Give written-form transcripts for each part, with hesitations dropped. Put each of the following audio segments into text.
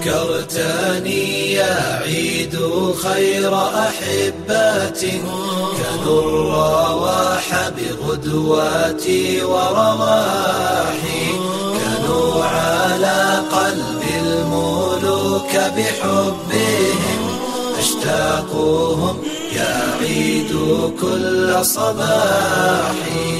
ذكرتني يا عيد خير أحبات كانوا الرواح بغدواتي ورواحي كانوا على قلب الملوك بحبهم أشتاقهم يا عيد كل صباحي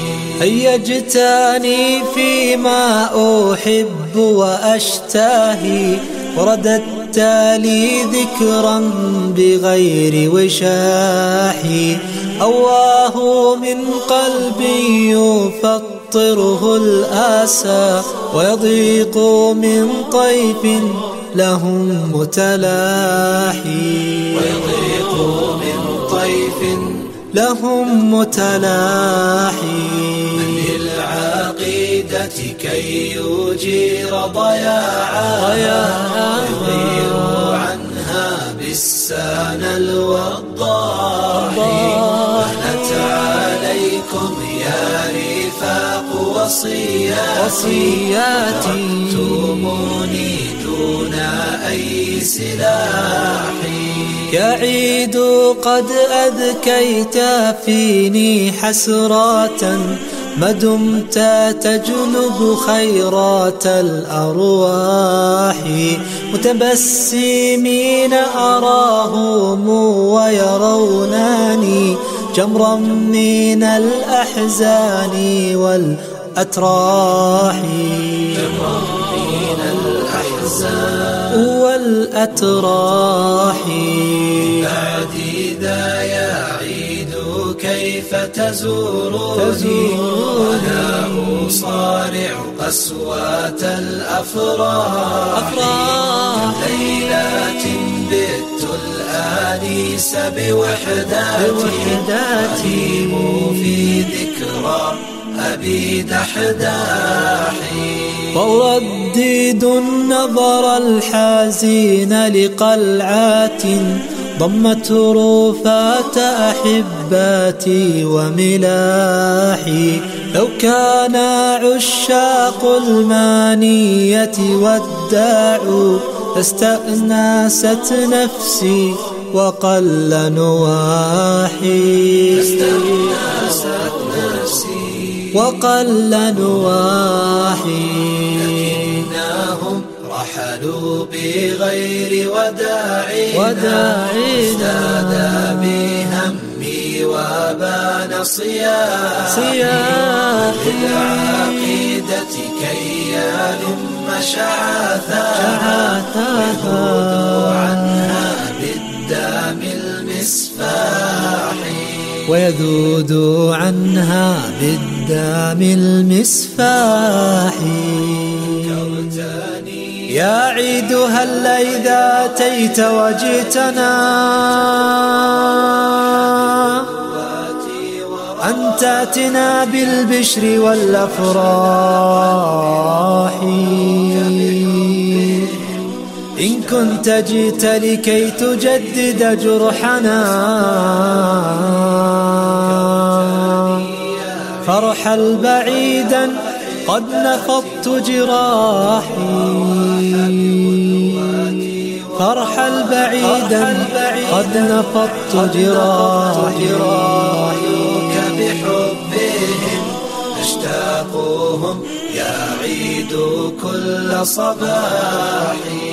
هيجتني فيما أحب وأشتهي ورددت لي ذكرا بغير وشاحي أواه من قلبي يفطره الآسى ويضيق من طيف لهم متلاحي لهم متلاحي من للعقيدة كي يجير ضياعا يغير عنها بالسان الوضاحي بنت عليكم يا رفاق وصياتي أخذتموني دون أي سلاحي يا عيد قد أذكيت فيني حسرة ما دمت تجلب خيرات الأرواح متبسمين أراهم ويرونني جمرا من الأحزان والأتراح بعد ذا يا عيد كيف تزورني وأنا أصارع قسوة الأفراح ليلات بت الآنيس بوحداتي أهيم في ذكرى أبي دحداحي وأردد النظر الحزين لقلعات ضمت رفات أحباتي وملاحي لو كان عشاق المانية وداعوا لاستأنست نفسي وقل نواحي وقل نواحي لكنهم رحلوا بغير وداعي ازداد بهمي وبان صياحي للعقيدة كي يلم شعاثها ويذود عنها بالدم المسفاحي يا عيد هل إذا أتيت وجئتنا أن تأتنا بالبشر والأفراح إن كنت جئت لكي تجدد جرحنا فارحل بعيدا قد نفضت جراحي فارحل بعيدا قد نفضت جراحي بحبهم أشتاقهم يا عيد كل صباحي